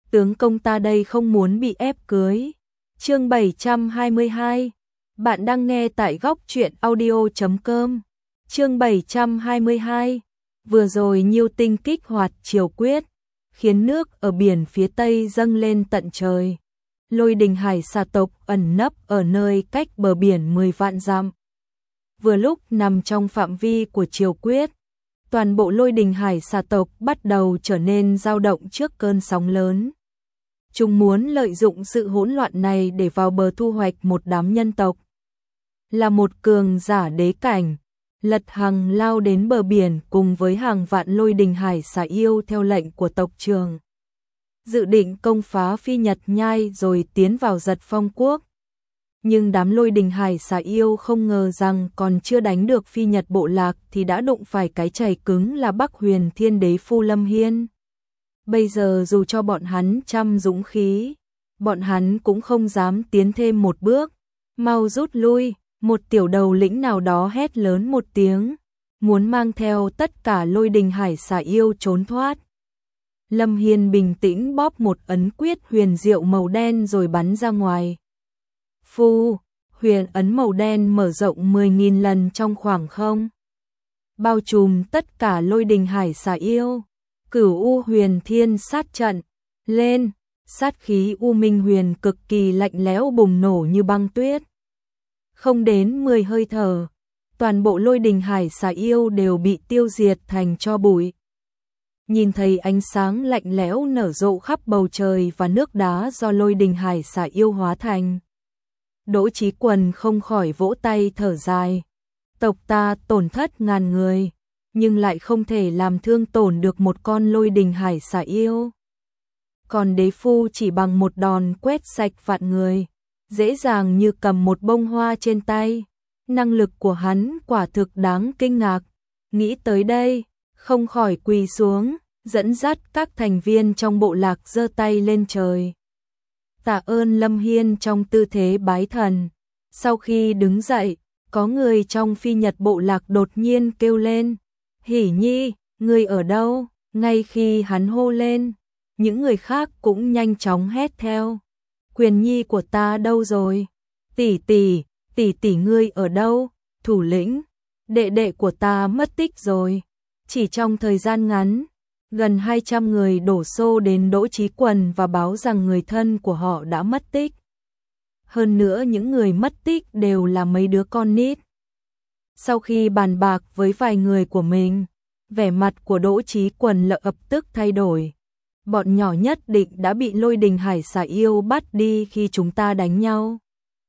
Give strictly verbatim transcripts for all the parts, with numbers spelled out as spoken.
tướng công ta đây không muốn bị ép cưới. Chương bảy trăm hai mươi hai. Bạn đang nghe tại góc truyện audio chấm com. Chương bảy trăm hai mươi hai. Vừa rồi Nhiêu Tinh kích hoạt Triều Quyết, khiến nước ở biển phía tây dâng lên tận trời. Lôi Đình Hải xà tộc ẩn nấp ở nơi cách bờ biển mười vạn dặm. Vừa lúc nằm trong phạm vi của Triều Quyết, toàn bộ Lôi Đình Hải xà tộc bắt đầu trở nên dao động trước cơn sóng lớn. Chúng muốn lợi dụng sự hỗn loạn này để vào bờ thu hoạch một đám nhân tộc. Là một cường giả đế cảnh, Lật Hằng lao đến bờ biển cùng với hàng vạn Lôi Đình Hải xà yêu theo lệnh của tộc trưởng. Dự định công phá Phi Nhật Nhai rồi tiến vào Giật Phong Quốc. Nhưng đám Lôi Đình Hải xà yêu không ngờ rằng còn chưa đánh được Phi Nhật bộ lạc thì đã đụng phải cái chày cứng là Bắc Huyền Thiên Đế Phu Lâm Hiên. Bây giờ dù cho bọn hắn trăm dũng khí, bọn hắn cũng không dám tiến thêm một bước, mau rút lui. Một tiểu đầu lĩnh nào đó hét lớn một tiếng, muốn mang theo tất cả Lôi Đình Hải xà yêu trốn thoát. Lâm Hiên bình tĩnh bóp một ấn quyết huyền diệu màu đen rồi bắn ra ngoài. Phu, huyền ấn màu đen mở rộng mười nghìn lần trong khoảng không, bao trùm tất cả Lôi Đình Hải xà yêu. Cửu U Huyền Thiên sát trận lên, sát khí U Minh Huyền cực kỳ lạnh lẽo bùng nổ như băng tuyết. Không đến mười hơi thở, toàn bộ Lôi Đình Hải xà yêu đều bị tiêu diệt thành tro bụi. Nhìn thấy ánh sáng lạnh lẽo nở rộ khắp bầu trời và nước đá do Lôi Đình Hải xà yêu hóa thành, Đỗ Chí Quần không khỏi vỗ tay thở dài. Tộc ta tổn thất ngàn người, nhưng lại không thể làm thương tổn được một con Lôi Đình Hải xà yêu. Còn đế phu chỉ bằng một đòn quét sạch vạn người, dễ dàng như cầm một bông hoa trên tay. Năng lực của hắn quả thực đáng kinh ngạc. Nghĩ tới đây, không khỏi quỳ xuống, dẫn dắt các thành viên trong bộ lạc giơ tay lên trời. Tạ ơn Lâm Hiên trong tư thế bái thần. Sau khi đứng dậy, có người trong Phi Nhật bộ lạc đột nhiên kêu lên, Hỉ Nhi, ngươi ở đâu? Ngay khi hắn hô lên, những người khác cũng nhanh chóng hét theo. Quyền nhi của ta đâu rồi? Tỷ tỷ, tỷ tỷ ngươi ở đâu? Thủ lĩnh, đệ đệ của ta mất tích rồi. Chỉ trong thời gian ngắn, gần hai trăm người đổ xô đến Đỗ Chí Quần và báo rằng người thân của họ đã mất tích. Hơn nữa những người mất tích đều là mấy đứa con nít. Sau khi bàn bạc với vài người của mình, vẻ mặt của Đỗ Chí Quần lập tức thay đổi. Bọn nhỏ nhất định đã bị Lôi Đình Hải xà yêu bắt đi khi chúng ta đánh nhau.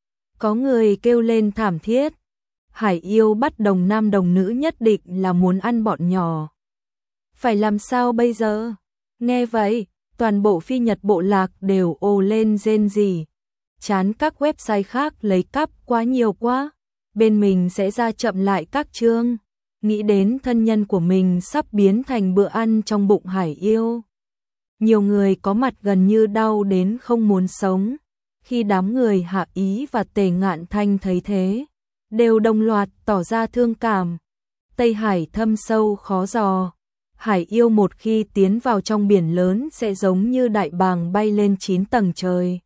Có người kêu lên thảm thiết. Hải yêu bắt đồng nam đồng nữ nhất định là muốn ăn bọn nhỏ. Phải làm sao bây giờ? Nghe vậy, toàn bộ Phi Nhật bộ lạc đều ồ lên rên rỉ. Chán các website khác lấy cắp quá nhiều quá. Bên mình sẽ ra chậm lại các chương. Nghĩ đến thân nhân của mình sắp biến thành bữa ăn trong bụng hải yêu. Nhiều người có mặt gần như đau đến không muốn sống. Khi đám người Hạ Ý và Tề Ngạn Thanh thấy thế, đều đồng loạt tỏ ra thương cảm. Tây Hải thâm sâu khó dò. Hải yêu một khi tiến vào trong biển lớn sẽ giống như đại bàng bay lên chín tầng trời.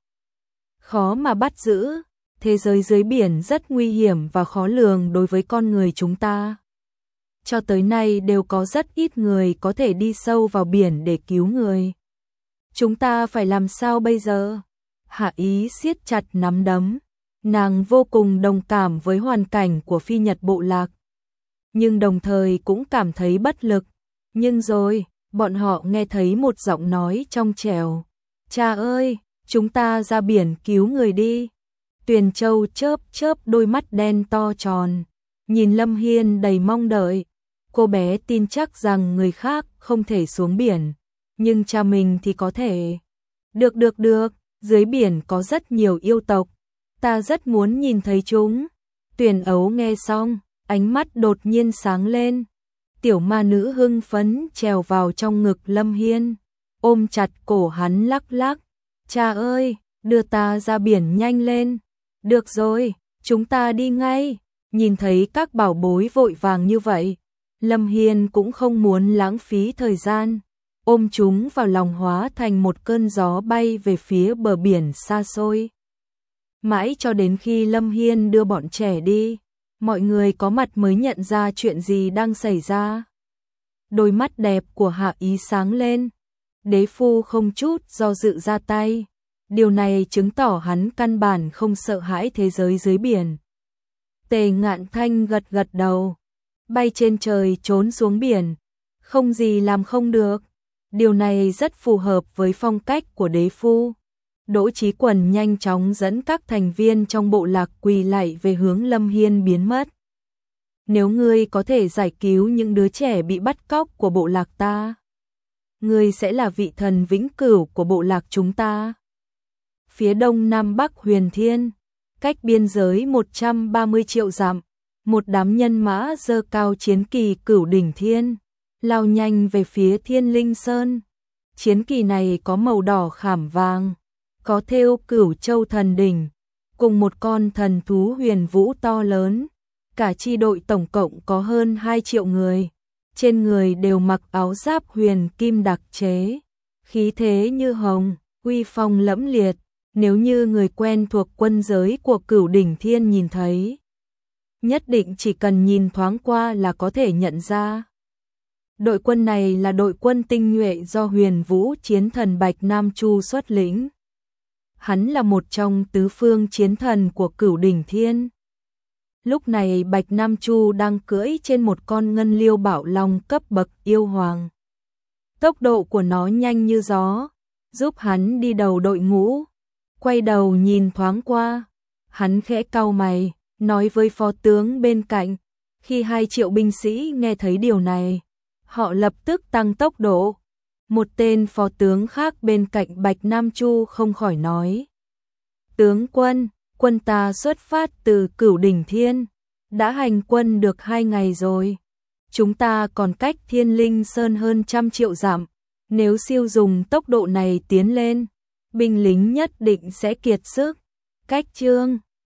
Khó mà bắt giữ. Thế giới dưới biển rất nguy hiểm và khó lường đối với con người chúng ta. Cho tới nay đều có rất ít người có thể đi sâu vào biển để cứu người. Chúng ta phải làm sao bây giờ? Hạ Ý siết chặt nắm đấm. Nàng vô cùng đồng cảm với hoàn cảnh của Phi Nhật bộ lạc. Nhưng đồng thời cũng cảm thấy bất lực. Nhưng rồi, bọn họ nghe thấy một giọng nói trong trẻo. Cha ơi, chúng ta ra biển cứu người đi. Tuyền Châu chớp chớp đôi mắt đen to tròn. Nhìn Lâm Hiên đầy mong đợi. Cô bé tin chắc rằng người khác không thể xuống biển. Nhưng cha mình thì có thể. Được được được, dưới biển có rất nhiều yêu tộc. Ta rất muốn nhìn thấy chúng. Tuyền Ấu nghe xong, ánh mắt đột nhiên sáng lên. Tiểu ma nữ hưng phấn trèo vào trong ngực Lâm Hiên, ôm chặt cổ hắn lắc lắc. Cha ơi, đưa ta ra biển nhanh lên. Được rồi, chúng ta đi ngay. Nhìn thấy các bảo bối vội vàng như vậy, Lâm Hiên cũng không muốn lãng phí thời gian. ôm chúng vào lòng hóa thành một cơn gió bay về phía bờ biển xa xôi. Mãi cho đến khi Lâm Hiên đưa bọn trẻ đi, mọi người có mặt mới nhận ra chuyện gì đang xảy ra. Đôi mắt đẹp của Hạ Ý sáng lên, đế phu không chút do dự ra tay. Điều này chứng tỏ hắn căn bản không sợ hãi thế giới dưới biển. Tề Ngạn Thanh gật gật đầu, bay trên trời trốn xuống biển, không gì làm không được. Điều này rất phù hợp với phong cách của đế phu. Đỗ Chí Quần nhanh chóng dẫn các thành viên trong bộ lạc quỳ lạy về hướng Lâm Hiên biến mất. Nếu ngươi có thể giải cứu những đứa trẻ bị bắt cóc của bộ lạc ta, ngươi sẽ là vị thần vĩnh cửu của bộ lạc chúng ta. Phía đông nam bắc Huyền Thiên, cách biên giới một trăm ba mươi triệu dặm, một đám nhân mã dơ cao chiến kỳ Cửu Đỉnh Thiên, lao nhanh về phía Thiên Linh Sơn. Chiến kỳ này có màu đỏ khảm vàng, có thêu Cửu Châu thần đỉnh, cùng một con thần thú huyền vũ to lớn. Cả chi đội tổng cộng có hơn hai triệu người, trên người đều mặc áo giáp huyền kim đặc chế, khí thế như hồng, uy phong lẫm liệt. Nếu như người quen thuộc quân giới của Cửu Đỉnh Thiên nhìn thấy, nhất định chỉ cần nhìn thoáng qua là có thể nhận ra. Đội quân này là đội quân tinh nhuệ do Huyền Vũ chiến thần Bạch Nam Chu xuất lĩnh. Hắn là một trong tứ phương chiến thần của Cửu Đỉnh Thiên. Lúc này Bạch Nam Chu đang cưỡi trên một con ngân liêu bảo long cấp bậc yêu hoàng. Tốc độ của nó nhanh như gió, giúp hắn đi đầu đội ngũ. Quay đầu nhìn thoáng qua, hắn khẽ cau mày, nói với phó tướng bên cạnh. Khi hai triệu binh sĩ nghe thấy điều này, họ lập tức tăng tốc độ. Một tên phó tướng khác bên cạnh Bạch Nam Chu không khỏi nói: tướng quân, quân ta xuất phát từ Cửu Đỉnh Thiên, đã hành quân được hai ngày rồi. Chúng ta còn cách Thiên Linh Sơn hơn trăm triệu dặm, nếu siêu dùng tốc độ này tiến lên, binh lính nhất định sẽ kiệt sức. Cách chương